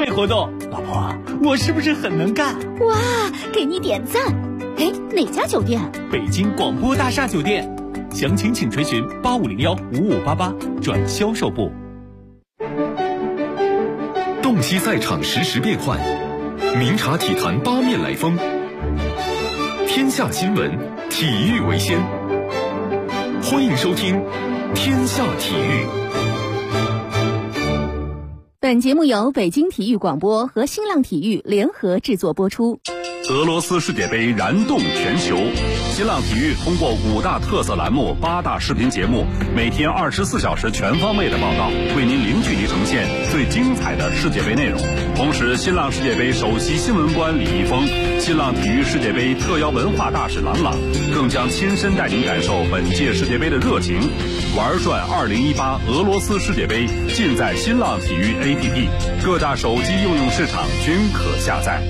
费活动。老婆，我是不是很能干？ 哇，给你点赞。哎，哪家酒店？ 北京广播大厦酒店。详情请垂询85015588转销售部。 洞悉赛场实时变幻，明察体坛八面来风。天下新闻，体育为先。欢迎收听《天下体育》。 本节目由北京体育广播和新浪体育联合制作播出。 俄罗斯世界杯燃动全球，新浪体育通过5大特色栏目、8大视频节目，每天24小时全方位的报道，为您零距离呈现最精彩的世界杯内容。同时，新浪世界杯首席新闻官李易峰、新浪体育世界杯特邀文化大使郎朗，更将亲身带您感受本届世界杯的热情。玩转2018俄罗斯世界杯，尽在新浪体育 APP， 各大手机应用市场均可下载。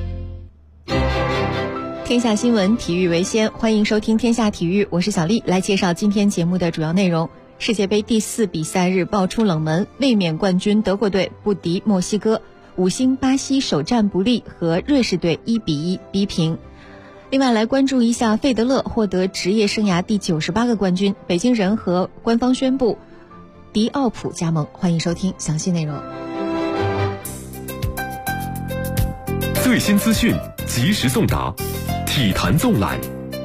天下新闻，体育为先，欢迎收听天下体育，我是小丽，来介绍今天节目的主要内容。世界杯第4比赛日爆出冷门，卫冕冠军德国队不敌墨西哥，5星巴西首战不利，和瑞士队1比1逼平。另外来关注一下费德勒获得职业生涯第98个冠军，北京人和官方宣布迪奥普加盟。欢迎收听详细内容。 最新资讯及时送达，体坛纵览。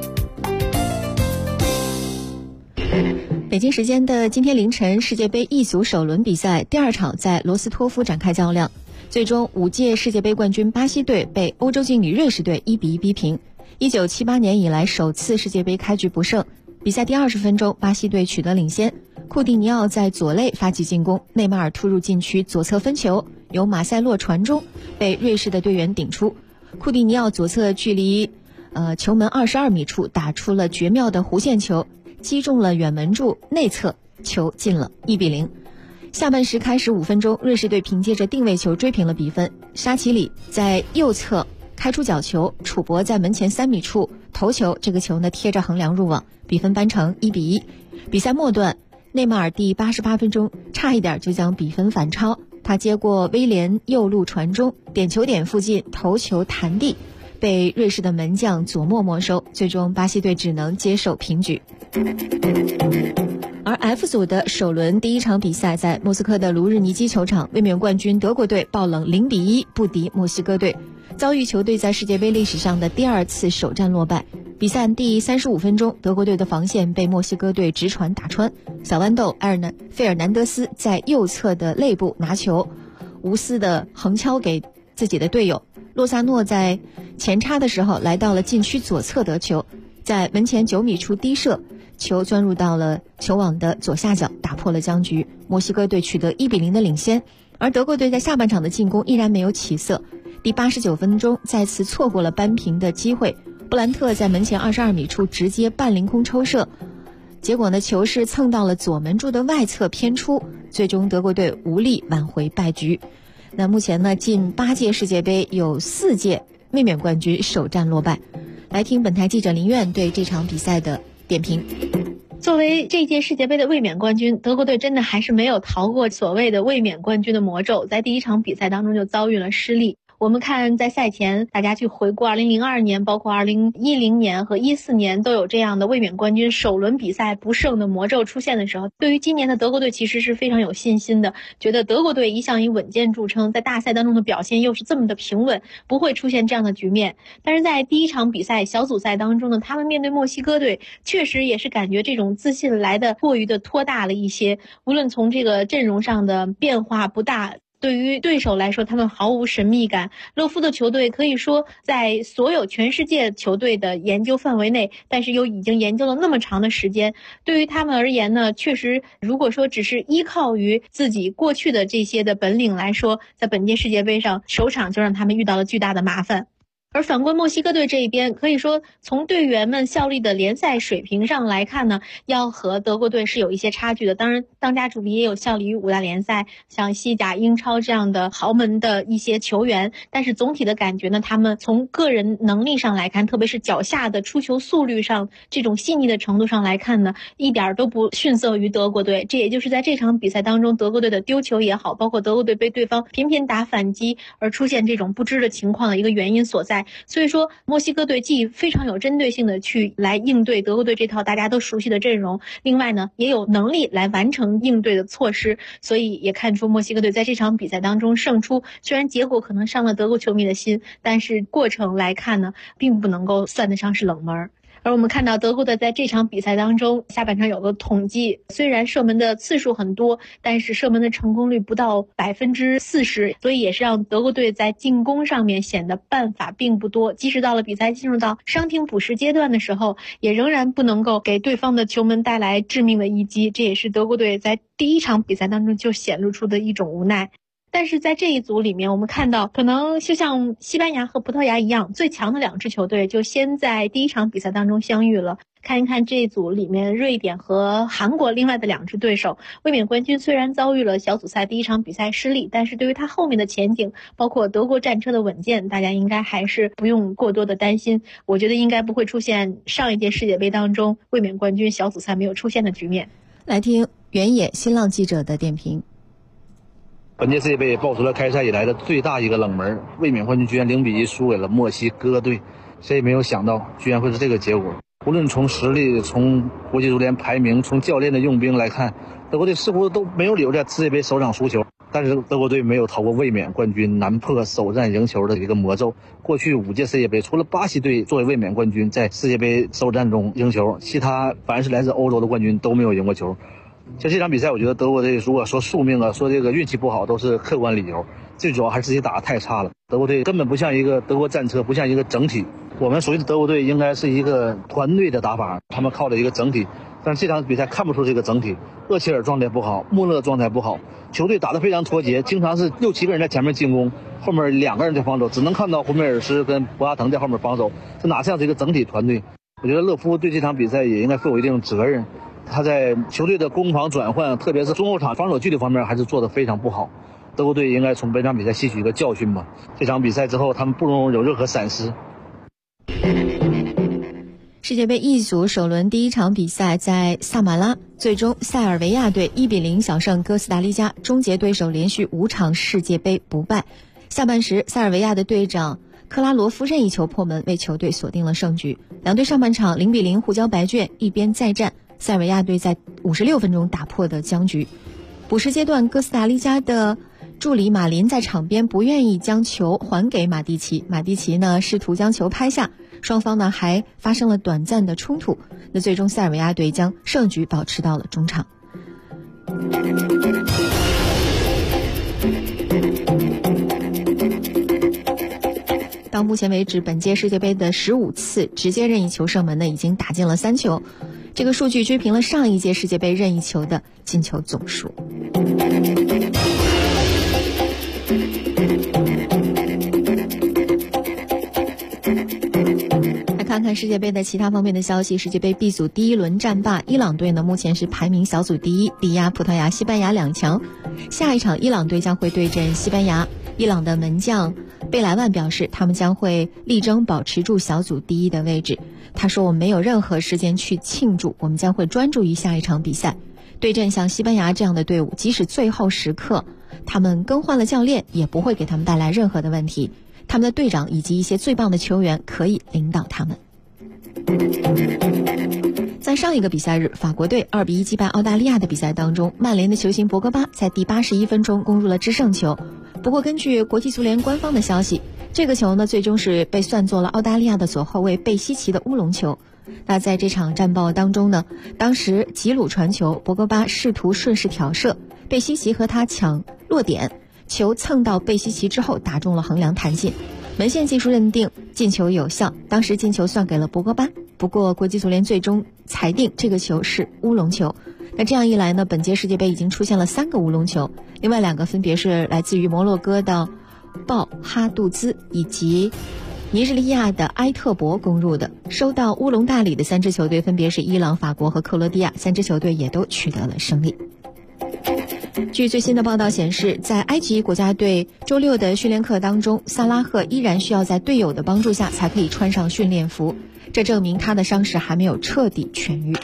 北京时间的今天凌晨，世界杯一组首轮比赛第2场在罗斯托夫展开较量，最终5届世界杯冠军巴西队被欧洲劲旅瑞士队1比1逼平。1978年以来首次世界杯开局不胜，比赛第20分钟，巴西队取得领先，库蒂尼奥在左肋发起进攻，内马尔突入禁区左侧分球，由马塞洛传中，被瑞士的队员顶出。库蒂尼奥左侧距离球门22米处打出了绝妙的弧线球，击中了远门柱内侧，球进了，1比0。下半时开始5分钟，瑞士队凭借着定位球追平了比分，沙奇里在右侧开出角球，楚博在门前3米处头球，这个球呢贴着横梁入网，比分扳成1比1。比赛末段，内马尔第88分钟差一点就将比分反超，他接过威廉右路传中，点球点附近头球弹地，被瑞士的门将佐莫没收，最终巴西队只能接受平局。而 F 组的首轮第1场比赛在莫斯科的卢日尼基球场，卫冕冠军德国队爆冷0比1不敌墨西哥队，遭遇球队在世界杯历史上的第2次首战落败。比赛第35分钟，德国队的防线被墨西哥队直传打穿，小豌豆费尔南德斯在右侧的肋部拿球，无私的横敲给自己的队友，洛萨诺在前插的时候来到了禁区左侧得球，在门前9米处低射，球钻入到了球网的左下角，打破了僵局，墨西哥队取得1比0的领先。而德国队在下半场的进攻依然没有起色，第89分钟再次错过了扳平的机会，布兰特在门前22米处直接半凌空抽射，结果呢球是蹭到了左门柱的外侧偏出，最终德国队无力挽回败局。那目前呢，近8届世界杯有4届卫冕冠军首战落败。来听本台记者林苑对这场比赛的点评。 作为这届世界杯的卫冕冠军，德国队真的还是没有逃过所谓的卫冕冠军的魔咒，在第1场比赛当中就遭遇了失利。我们看在赛前大家去回顾2002年包括2010年和14年都有这样的卫冕冠军首轮比赛不胜的魔咒出现的时候，对于今年的德国队其实是非常有信心的，觉得德国队一向以稳健著称，在大赛当中的表现又是这么的平稳，不会出现这样的局面。但是在第1场比赛小组赛当中呢，他们面对墨西哥队确实也是感觉这种自信来的过于的拖大了一些，无论从这个阵容上的变化不大，对于对手来说他们毫无神秘感。勒夫的球队可以说在所有全世界球队的研究范围内，但是又已经研究了那么长的时间，对于他们而言呢，确实如果说只是依靠于自己过去的这些的本领来说，在本届世界杯上首场就让他们遇到了巨大的麻烦。 而反观墨西哥队这一边，可以说从队员们效力的联赛水平上来看呢，要和德国队是有一些差距的。当然，当家主力也有效力于5大联赛，像西甲、英超这样的豪门的一些球员。但是总体的感觉呢，他们从个人能力上来看，特别是脚下的出球速率上，这种细腻的程度上来看呢，一点都不逊色于德国队。这也就是在这场比赛当中，德国队的丢球也好，包括德国队被对方频频打反击而出现这种不支的情况的一个原因所在。所以说墨西哥队既非常有针对性的去来应对德国队这套大家都熟悉的阵容，另外呢也有能力来完成应对的措施，所以也看出墨西哥队在这场比赛当中胜出，虽然结果可能伤了德国球迷的心，但是过程来看呢并不能够算得上是冷门。而我们看到德国队在这场比赛当中，下半场有个统计，虽然射门的次数很多，但是射门的成功率不到40%，所以也是让德国队在进攻上面显得办法并不多。即使到了比赛进入到伤停补时阶段的时候，也仍然不能够给对方的球门带来致命的一击，这也是德国队在第一场比赛当中就显露出的一种无奈。但是在这一组里面，我们看到可能就像西班牙和葡萄牙一样，最强的2支球队就先在第一场比赛当中相遇了。看一看这一组里面瑞典和韩国另外的2支对手，卫冕冠军虽然遭遇了小组赛第一场比赛失利，但是对于他后面的前景，包括德国战车的稳健，大家应该还是不用过多的担心。我觉得应该不会出现上一届世界杯当中卫冕冠军小组赛没有出现的局面。 来听原野新浪记者的点评。 本届世界杯也爆出了开赛以来的最大一个冷门，卫冕冠军居然0-1输给了墨西哥队，谁也没有想到居然会是这个结果。无论从实力、从国际足联排名、从教练的用兵来看，德国队似乎都没有理由在世界杯首场输球。但是德国队没有逃过卫冕冠军难破首战赢球的一个魔咒。过去5届世界杯，除了巴西队作为卫冕冠军在世界杯首战中赢球，其他凡是来自欧洲的冠军都没有赢过球。像这场比赛，我觉得德国队如果说宿命啊，说这个运气不好，都是客观理由。最主要还是自己打得太差了。德国队根本不像一个德国战车，不像一个整体。我们属于的德国队应该是一个团队的打法，他们靠的一个整体。但是这场比赛看不出这个整体。厄齐尔状态不好，穆勒状态不好，球队打得非常脱节，经常是6-7个人在前面进攻，后面2个人在防守，只能看到胡梅尔斯跟博阿滕在后面防守，这哪像是一个整体团队？我觉得勒夫对这场比赛也应该负有一定责任。他在球队的攻防转换，特别是中后场防守纪律方面还是做得非常不好。德国队应该从本场比赛吸取一个教训吧。这场比赛之后，他们不容有任何闪失。 世界杯 E 组首轮第一场比赛在萨马拉，最终塞尔维亚队1-0小胜哥斯达黎加，终结对手连续5场世界杯不败。下半时，塞尔维亚的队长克拉罗夫任意球破门，为球队锁定了胜局。两队上半场0-0互交白卷，一边再战。塞尔维亚队在56分钟打破的僵局。补时阶段，哥斯达黎加的助理马林在场边不愿意将球还给马蒂奇，马蒂奇呢试图将球拍下，双方呢还发生了短暂的冲突。那最终塞尔维亚队将胜局保持到了中场。到目前为止，本届世界杯的15次直接任意球射门呢，已经打进了3球。这个数据追平了上一届世界杯任意球的进球总数。来看看世界杯的其他方面的消息。世界杯 B 组第一轮战罢，伊朗队呢目前是排名小组第1，力压葡萄牙、西班牙2强。下一场伊朗队将会对阵西班牙。伊朗的门将贝莱万表示，他们将会力争保持住小组第1的位置。他说，我们没有任何时间去庆祝，我们将会专注于下一场比赛。对阵像西班牙这样的队伍，即使最后时刻他们更换了教练，也不会给他们带来任何的问题。他们的队长以及一些最棒的球员可以领导他们。在上一个比赛日，法国队2-1击败澳大利亚的比赛当中，曼联的球星博格巴在第81分钟攻入了制胜球。不过根据国际足联官方的消息，这个球呢最终是被算作了澳大利亚的左后卫贝西奇的乌龙球。那在这场战报当中呢，当时吉鲁传球，博格巴试图顺势挑射，贝西奇和他抢落点，球蹭到贝西奇之后打中了横梁弹进，门线技术认定进球有效，当时进球算给了博格巴。不过国际足联最终裁定这个球是乌龙球。那这样一来呢，本届世界杯已经出现了3个乌龙球，另外2个分别是来自于摩洛哥的鲍哈杜兹以及尼日利亚的埃特博攻入的。收到乌龙大礼的3支球队分别是伊朗、法国和克罗地亚，3支球队也都取得了胜利。据最新的报道显示，在埃及国家队周6的训练课当中，萨拉赫依然需要在队友的帮助下才可以穿上训练服，这证明他的伤势还没有彻底痊愈。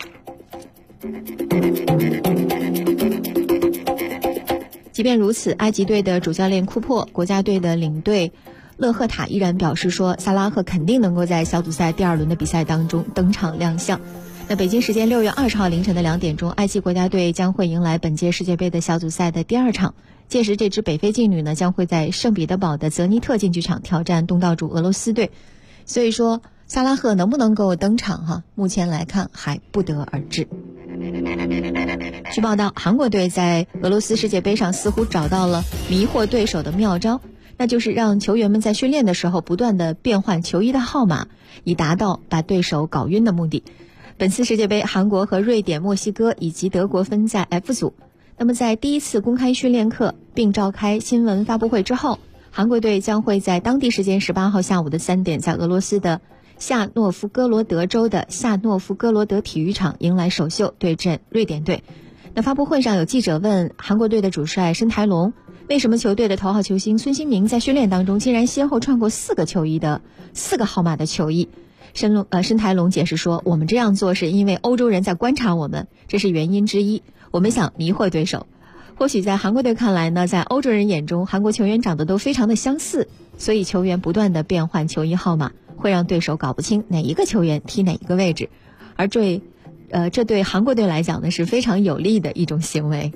即便如此，埃及队的主教练库珀、国家队的领队勒赫塔依然表示说，萨拉赫肯定能够在小组赛第2轮的比赛当中登场亮相。那北京时间6月20号凌晨的2点钟，埃及国家队将会迎来本届世界杯的小组赛的第2场。届时，这支北非劲旅呢将会在圣彼得堡的泽尼特竞技场挑战东道主俄罗斯队。所以说，萨拉赫能不能够登场目前来看还不得而知。据报道，韩国队在俄罗斯世界杯上似乎找到了迷惑对手的妙招，那就是让球员们在训练的时候不断的变换球衣的号码，以达到把对手搞晕的目的。本次世界杯，韩国和瑞典、墨西哥以及德国分在 F 组。那么在第一次公开训练课并召开新闻发布会之后，韩国队将会在当地时间18号下午的3点，在俄罗斯的夏诺夫哥罗德州的夏诺夫哥罗德体育场迎来首秀，对阵瑞典队。那发布会上有记者问韩国队的主帅申台龙，为什么球队的头号球星孙兴民在训练当中竟然先后穿过4个号码的球衣？申台龙解释说，我们这样做是因为欧洲人在观察我们，这是原因之一，我们想迷惑对手。或许在韩国队看来呢，在欧洲人眼中，韩国球员长得都非常的相似，所以球员不断的变换球衣号码，会让对手搞不清哪一个球员踢哪一个位置，而这对韩国队来讲呢是非常有利的一种行为。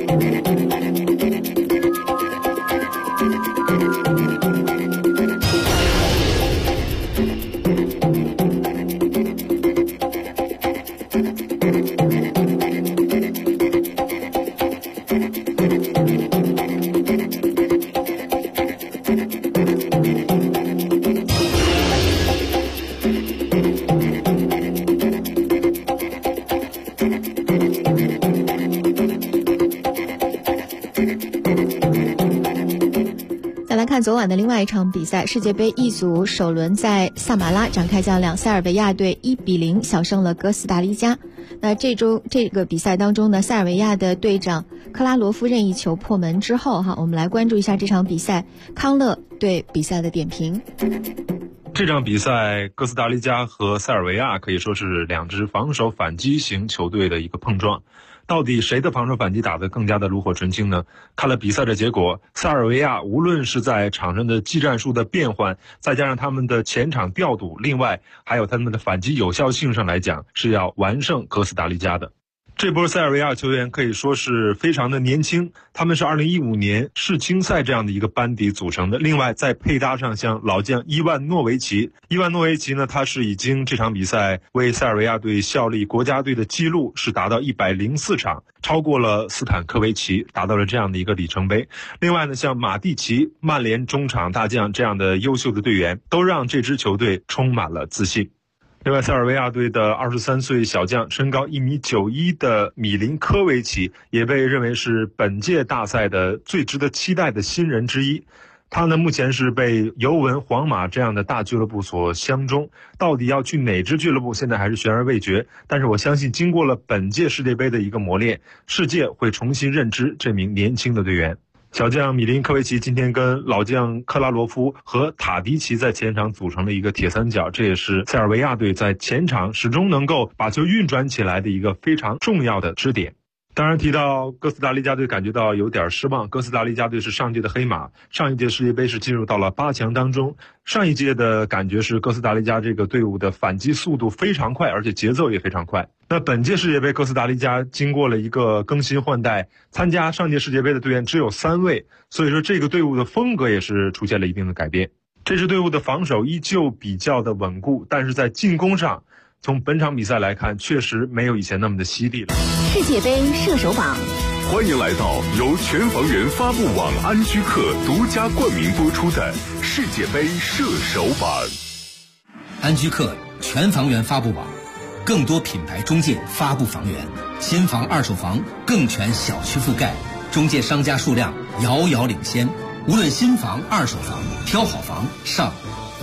看昨晚的另外一场比赛，世界杯一组首轮在萨马拉展开较量，塞尔维亚队1-0小胜了哥斯达黎加。那这个比赛当中呢，塞尔维亚的队长克拉罗夫任意球破门之后我们来关注一下这场比赛康乐对比赛的点评。 这场比赛哥斯达黎加和塞尔维亚可以说是2支防守反击型球队的一个碰撞，到底谁的防守反击打得更加的炉火纯青呢？看了比赛的结果，塞尔维亚无论是在场上的技战术的变换，再加上他们的前场调度，另外还有他们的反击有效性上来讲，是要完胜哥斯达黎加的。这波塞尔维亚球员可以说是非常的年轻，他们是2015年世青赛这样的一个班底组成的。另外再配搭上像老将伊万诺维奇呢，他是已经这场比赛为塞尔维亚队效力国家队的记录是达到104场，超过了斯坦科维奇，达到了这样的一个里程碑。另外呢，像马蒂奇、曼联中场大将这样的优秀的队员，都让这支球队充满了自信。另外，塞尔维亚队的23岁小将，身高1.91米的米林科维奇，也被认为是本届大赛的最值得期待的新人之一。他呢，目前是被尤文、皇马这样的大俱乐部所相中，到底要去哪支俱乐部，现在还是悬而未决。但是我相信，经过了本届世界杯的一个磨练，世界会重新认知这名年轻的队员。小将米林科维奇今天跟老将克拉罗夫和塔迪奇在前场组成了一个铁三角，这也是塞尔维亚队在前场始终能够把球运转起来的一个非常重要的支点。当然提到哥斯达黎加队，感觉到有点失望。哥斯达黎加队是上届的黑马，上一届世界杯是进入到了8强当中。上一届的感觉是哥斯达黎加这个队伍的反击速度非常快，而且节奏也非常快。那本届世界杯哥斯达黎加经过了一个更新换代，参加上届世界杯的队员只有3位，所以说这个队伍的风格也是出现了一定的改变。这支队伍的防守依旧比较的稳固，但是在进攻上，从本场比赛来看，确实没有以前那么的犀利了。 世界杯射手榜， 欢迎来到由全房源发布网安居客独家冠名播出的世界杯射手榜。 安居客全房源发布网，更多品牌中介发布房源，新房二手房更全小区覆盖，中介商家数量遥遥领先，无论新房二手房，挑好房上安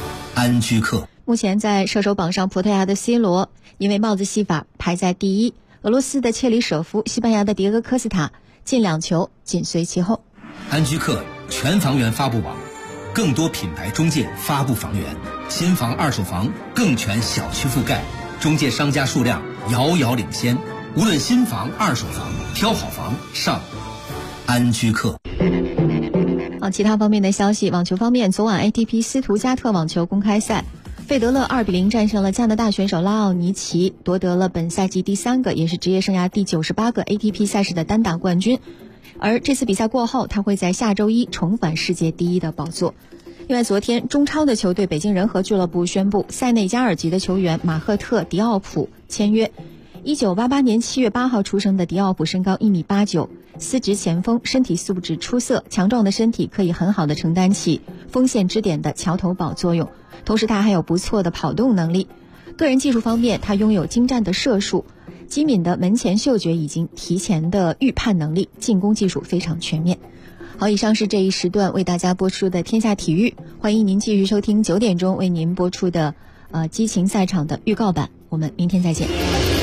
安居客。 目前在射手榜上，葡萄牙的 C 罗因为帽子戏法排在第一，俄罗斯的切里舍夫、西班牙的迭戈科斯塔进2球紧随其后。 安居客全房源发布网，更多品牌中介发布房源，新房二手房更全小区覆盖，中介商家数量遥遥领先。无论新房二手房，挑好房上安居客。 其他方面的消息，网球方面，昨晚 ATP 斯图加特网球公开赛，费德勒2-0战胜了加拿大选手拉奥尼奇，夺得了本赛季第3个，也是职业生涯第98个 ATP 赛事的单打冠军。而这次比赛过后，他会在下周一重返世界第一的宝座。另外，昨天中超的球队北京人和俱乐部宣布，塞内加尔籍的球员马赫特·迪奥普签约。1988年7月8号出生的迪奥普身高1.89米，司职前锋，身体素质出色，强壮的身体可以很好的承担起锋线支点的桥头堡作用，同时他还有不错的跑动能力。个人技术方面，他拥有精湛的射术，机敏的门前嗅觉以及提前的预判能力，进攻技术非常全面。好，以上是这一时段为大家播出的天下体育，欢迎您继续收听9点钟为您播出的激情赛场的预告版，我们明天再见。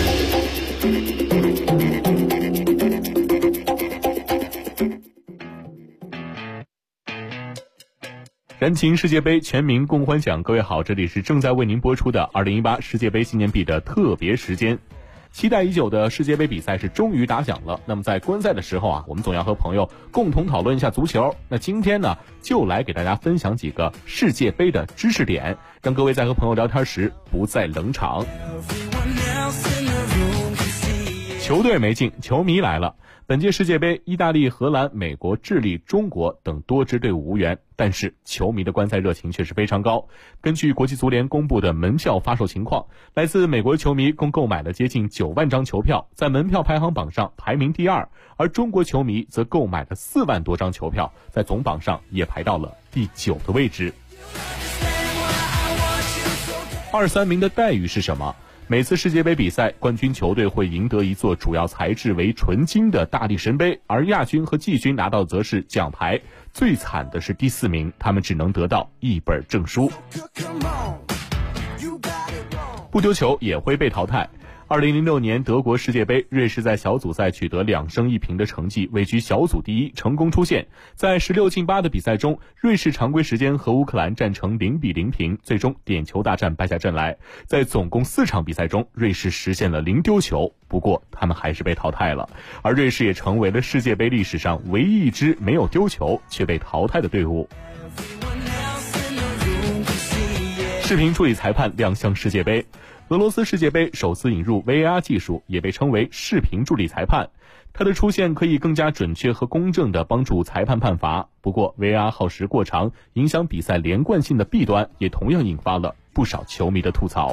燃情世界杯，全民共欢享。各位好，这里是正在为您播出的2018世界杯纪念币的特别时间。期待已久的世界杯比赛是终于打响了。那么在观赛的时候我们总要和朋友共同讨论一下足球。那今天呢，就来给大家分享几个世界杯的知识点，让各位在和朋友聊天时不再冷场。球队没进，球迷来了。本届世界杯，意大利、荷兰、美国、智利、中国等多支队伍无缘，但是球迷的观赛热情却是非常高。根据国际足联公布的门票发售情况，来自美国球迷共购买了接近9万张球票，在门票排行榜上排名第2，而中国球迷则购买了4万多张球票，在总榜上也排到了第9的位置。2、3名的待遇是什么？每次世界杯比赛，冠军球队会赢得一座主要材质为纯金的大力神杯，而亚军和季军拿到则是奖牌。最惨的是第4名，他们只能得到1本证书。不丢球也会被淘汰。2006年德国世界杯，瑞士在小组赛取得2胜1平的成绩，位居小组第一，成功出线。在16进8的比赛中，瑞士常规时间和乌克兰战成0-0平，最终点球大战败下阵来。在总共4场比赛中，瑞士实现了0丢球，不过他们还是被淘汰了。而瑞士也成为了世界杯历史上唯一一支没有丢球却被淘汰的队伍。视频处理裁判亮相世界杯。俄罗斯世界杯首次引入 VAR 技术，也被称为视频助理裁判。它的出现可以更加准确和公正地帮助裁判判罚。不过 VAR 耗时过长，影响比赛连贯性的弊端也同样引发了不少球迷的吐槽。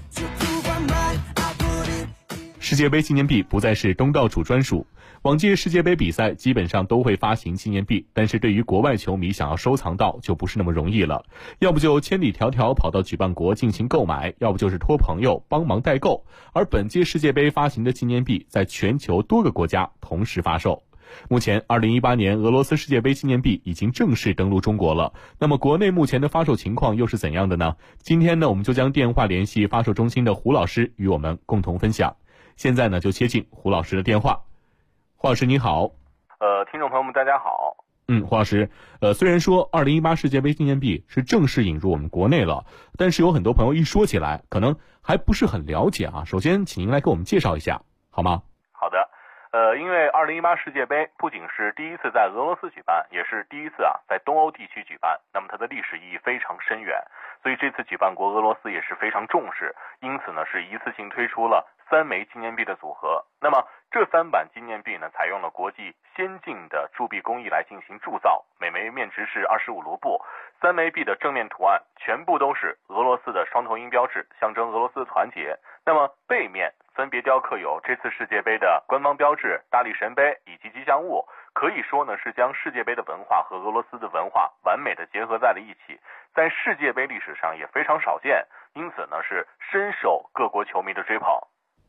世界杯纪念币不再是东道主专属。往届世界杯比赛基本上都会发行纪念币，但是对于国外球迷想要收藏到就不是那么容易了，要不就千里迢迢跑到举办国进行购买，要不就是托朋友帮忙代购。而本届世界杯发行的纪念币在全球多个国家同时发售。目前2018年俄罗斯世界杯纪念币已经正式登陆中国了，那么国内目前的发售情况又是怎样的呢？今天呢，我们就将电话联系发售中心的胡老师与我们共同分享。现在呢，就接进胡老师的电话。胡老师你好。 听众朋友们大家好。 胡老师，虽然说2018世界杯纪念币是正式引入我们国内了，但是有很多朋友一说起来可能还不是很了解啊。首先请您来给我们介绍一下好吗？ 好的。因为2018世界杯不仅是第一次在俄罗斯举办，也是第一次在东欧地区举办，那么它的历史意义非常深远，所以这次举办国俄罗斯也是非常重视，因此呢是一次性推出了3枚纪念币的组合。那么这3版纪念币呢，采用了国际先进的铸币工艺来进行铸造，每枚面值是25卢布。3枚币的正面图案全部都是俄罗斯的双头鹰标志，象征俄罗斯的团结。那么背面分别雕刻有这次世界杯的官方标志、大力神杯以及吉祥物，可以说呢是将世界杯的文化和俄罗斯的文化完美的结合在了一起，在世界杯历史上也非常少见，因此呢是深受各国球迷的追捧。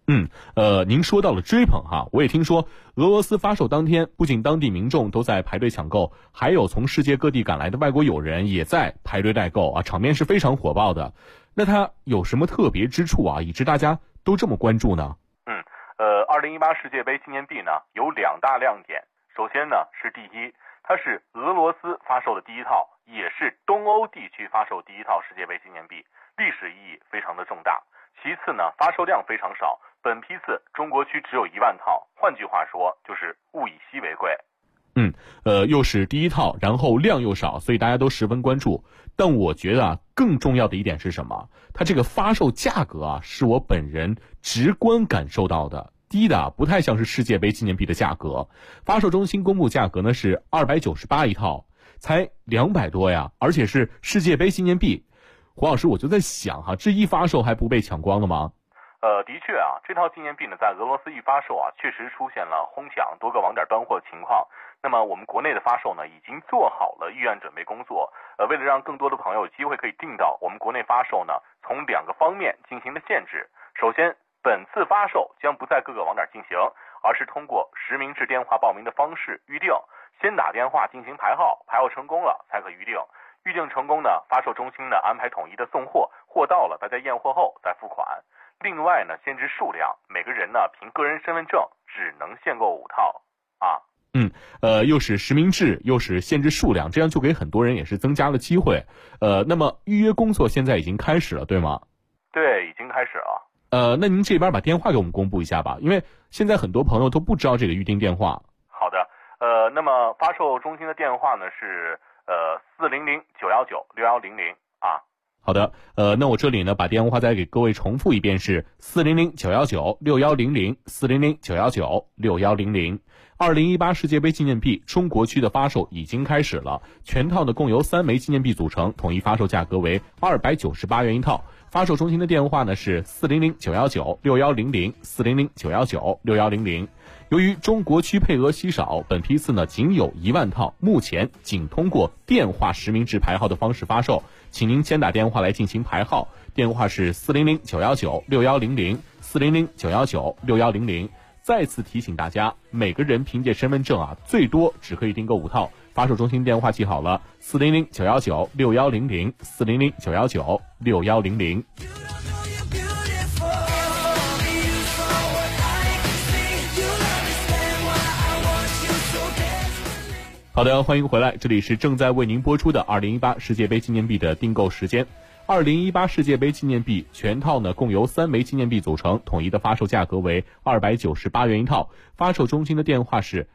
您说到了追捧哈，我也听说俄罗斯发售当天，不仅当地民众都在排队抢购，还有从世界各地赶来的外国友人也在排队代购啊，场面是非常火爆的。那它有什么特别之处啊，以致大家都这么关注呢 ？2018世界杯纪念币呢有2大亮点。首先呢是第一，它是俄罗斯发售的第一套，也是东欧地区发售第一套世界杯纪念币，历史意义非常的重大。其次呢，发售量非常少，本批次中国区只有1万套，换句话说就是物以稀为贵。 又是第一套，然后量又少，所以大家都十分关注。但我觉得啊，更重要的一点是什么？它这个发售价格啊，是我本人直观感受到的。低的不太像是世界杯纪念币的价格，发售中心公布价格呢是298一套，才200多呀，而且是世界杯纪念币。胡老师，我就在想哈，这一发售还不被抢光了吗？ 的确啊，这套纪念币呢，在俄罗斯一发售啊，确实出现了哄抢、多个网点断货情况。那么我们国内的发售呢，已经做好了预案准备工作。为了让更多的朋友有机会可以订到，我们国内发售呢，从2个方面进行了限制。首先，本次发售将不在各个网点进行，而是通过实名制电话报名的方式预定，先打电话进行排号，排号成功了才可预定。预定成功呢，发售中心呢安排统一的送货，货到了大家验货后再付款。另外呢，限制数量，每个人呢凭个人身份证只能限购5套啊。 又是实名制，又是限制数量，这样就给很多人也是增加了机会。那么预约工作现在已经开始了，对吗？ 对，已经开始了。 那您这边把电话给我们公布一下吧，因为现在很多朋友都不知道这个预定电话。 好的，那么发售中心的电话呢是400-919-6100啊。 好的，那我这里呢把电话再给各位重复一遍是400-919-6100 400-919-6100。2018世界杯纪念币中国区的发售已经开始了，全套呢共由3枚纪念币组成，统一发售价格为298元一套。发售中心的电话呢是400-919-6100 400-919-6100。由于中国区配额稀少，本批次呢仅有1万套，目前仅通过电话实名制排号的方式发售，请您先打电话来进行排号，电话是400-919-6100 400-919-6100。再次提醒大家，每个人凭借身份证啊，最多只可以订购5套。发售中心电话记好了，400-919-6100 400-919-6100。好的，欢迎回来，这里是正在为您播出的2018世界杯纪念币的订购时间。2018世界杯纪念币全套呢共由3枚纪念币组成，统一的发售价格为298元一套。发售中心的电话是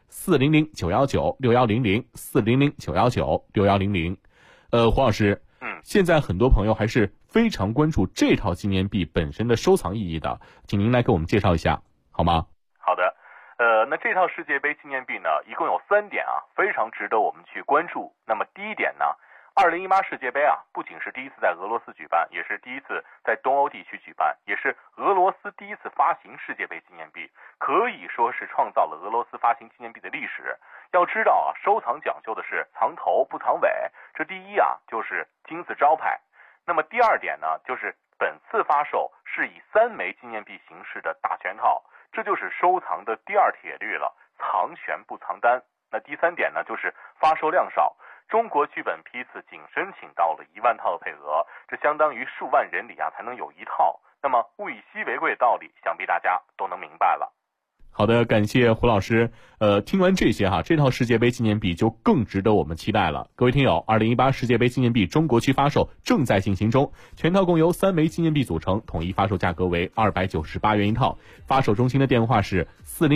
400-919-6100 400-919-6100。胡老师，现在很多朋友还是非常关注这套纪念币本身的收藏意义的，请您来给我们介绍一下好吗？ 好的，那这套世界杯纪念币呢，一共有3点啊，非常值得我们去关注。那么第一点呢，2018世界杯啊，不仅是第一次在俄罗斯举办，也是第一次在东欧地区举办，也是俄罗斯第一次发行世界杯纪念币，可以说是创造了俄罗斯发行纪念币的历史。要知道啊，收藏讲究的是藏头不藏尾，这第一啊就是金字招牌。那么第二点呢，就是本次发售是以3枚纪念币形式的大全套，这就是收藏的第2铁律了，藏全不藏单。那第3点呢，就是发售量少。中国区本批次仅申请到了1万套的配额，这相当于数万人里啊才能有1套。那么物以稀为贵的道理，想必大家都能明白了。 好的，感谢胡老师。听完这些哈，这套世界杯纪念币就更值得我们期待了。各位听友，2018世界杯纪念币中国区发售正在进行中，全套共由3枚纪念币组成，统一发售价格为298元一套。发售中心的电话是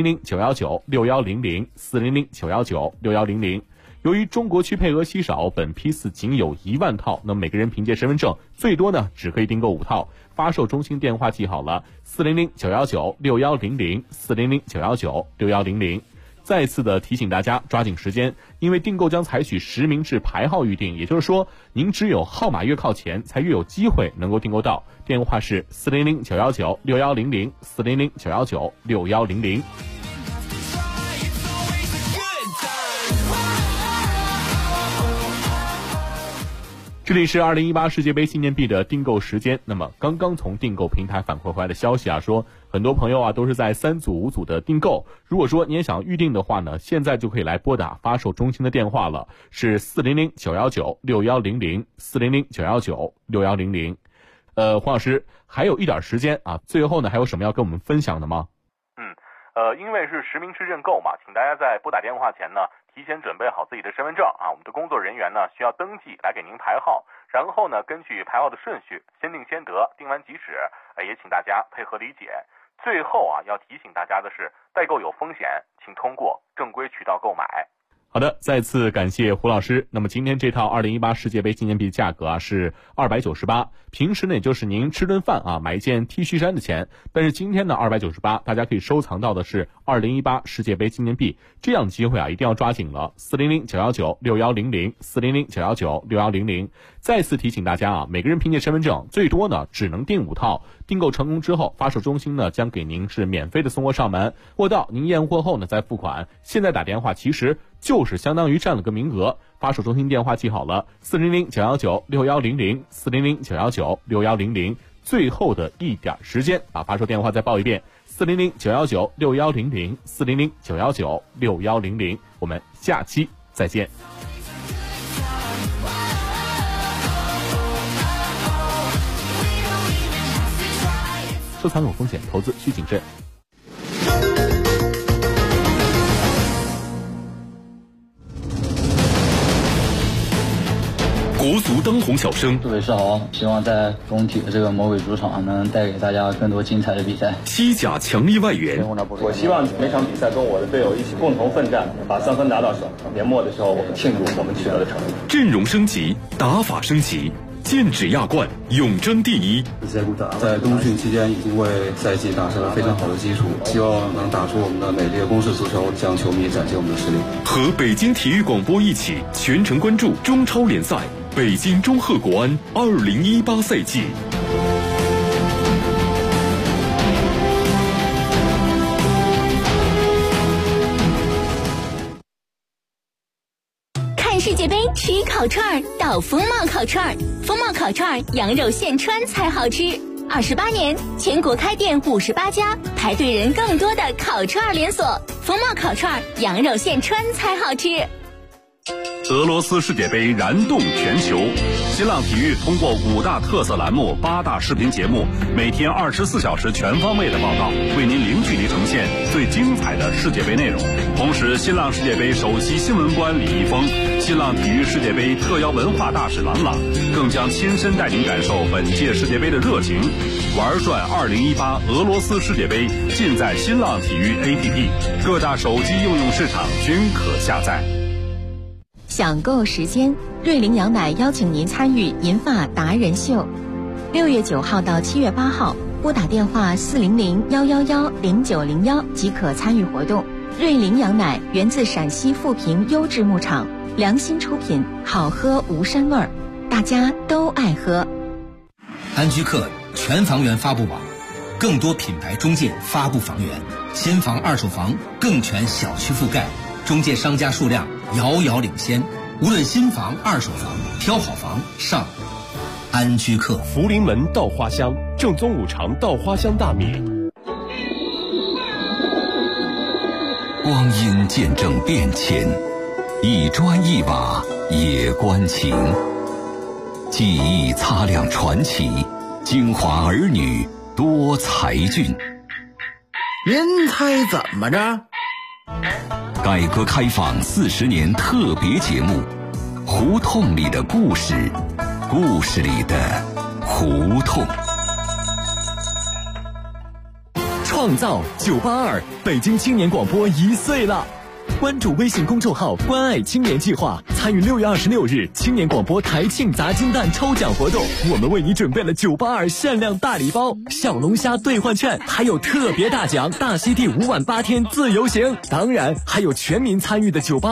400-919-6100 400-919-6100。由于中国区配额稀少，本批次仅有1万套，那每个人凭借身份证最多呢只可以订购5套。发售中心电话记好了，400-919-6100 400-919-6100。再次的提醒大家抓紧时间，因为订购将采取实名制排号预订，也就是说您只有号码越靠前才越有机会能够订购到。电话是400-919-6100 400-919-6100。 这里是2018世界杯纪念币的订购时间。那么刚刚从订购平台反馈回来的消息啊，说很多朋友啊都是在3组5组的订购。如果说你也想预定的话呢，现在就可以来拨打发售中心的电话了，是400-919-6100 400-919-6100。黄老师还有一点时间啊，最后呢还有什么要跟我们分享的吗？ 因为是实名制认购嘛，请大家在拨打电话前呢，提前准备好自己的身份证啊，我们的工作人员呢需要登记来给您排号，然后呢根据排号的顺序，先定先得，定完即止，也请大家配合理解。最后啊，要提醒大家的是，代购有风险，请通过正规渠道购买。 好的，再次感谢胡老师。那么今天这套2018世界杯纪念币价格啊是298，平时呢也就是您吃顿饭啊买一件 T 恤衫的钱，但是今天呢298，大家可以收藏到的是2018世界杯纪念币，这样机会啊一定要抓紧了。400-919-6100 400-919-6100。再次提醒大家啊，每个人凭借身份证最多呢只能订5套，订购成功之后，发售中心呢将给您是免费的送货上门，货到您验货后呢再付款。现在打电话其实就是相当于占了个名额，发售中心电话记好了，400-919-6100 400-919-6100。最后的一点时间，把发售电话再报一遍，400-919-6100 400-919-6100。我们下期再见。收藏有风险，投资需谨慎。 国足当红小生， 各位是好，希望在中体的这个魔鬼主场能带给大家更多精彩的比赛。 西甲强力外援， 我希望每场比赛跟我的队友一起共同奋战，把3分拿到手。年末的时候，我们庆祝我们取得的成绩。 阵容升级，打法升级，剑指亚冠，永争第一。 在冬训期间已经为赛季打下了非常好的基础，希望能打出我们的美丽的攻势足球，向球迷展现我们的实力。 和北京体育广播一起全程关注中超联赛北京中赫国安2018赛季。 看世界杯吃烤串到风貌烤串，风貌烤串羊肉现穿才好吃。28年，全国开店58家，排队人更多的烤串连锁。风貌烤串羊肉现穿才好吃。 俄罗斯世界杯燃动全球，新浪体育通过5大特色栏目、8大视频节目，每天24小时全方位的报道，为您零距离呈现最精彩的世界杯内容。同时，新浪世界杯首席新闻官李易峰、新浪体育世界杯特邀文化大使郎朗，更将亲身带您感受本届世界杯的热情。玩转2018俄罗斯世界杯，尽在新浪体育 APP， 各大手机应用市场均可下载。 享购时间，瑞麟羊奶邀请您参与银发达人秀，6月9号到7月8号，拨打电话400-111-0901即可参与活动。瑞麟羊奶源自陕西富平优质牧场，良心出品，好喝无膻味儿，大家都爱喝。 安居客全房源发布网，更多品牌中介发布房源，新房二手房更全小区覆盖，中介商家数量遥遥领先，无论新房二手房，挑好房上安居客。 福临门稻花香，正宗五常稻花香大米。 光阴见证变迁，一砖一瓦也关情。记忆擦亮传奇，京华儿女多才俊。 您猜怎么着？ 改革开放40年特别节目，胡同里的故事，故事里的胡同。 创造982，北京青年广播1岁了。关注微信公众号关爱青年计划，参与6月26日青年广播台庆砸金蛋抽奖活动，我们为你准备了982限量大礼包、小龙虾兑换券，还有特别大奖大溪地5晚8天自由行，当然还有全民参与的982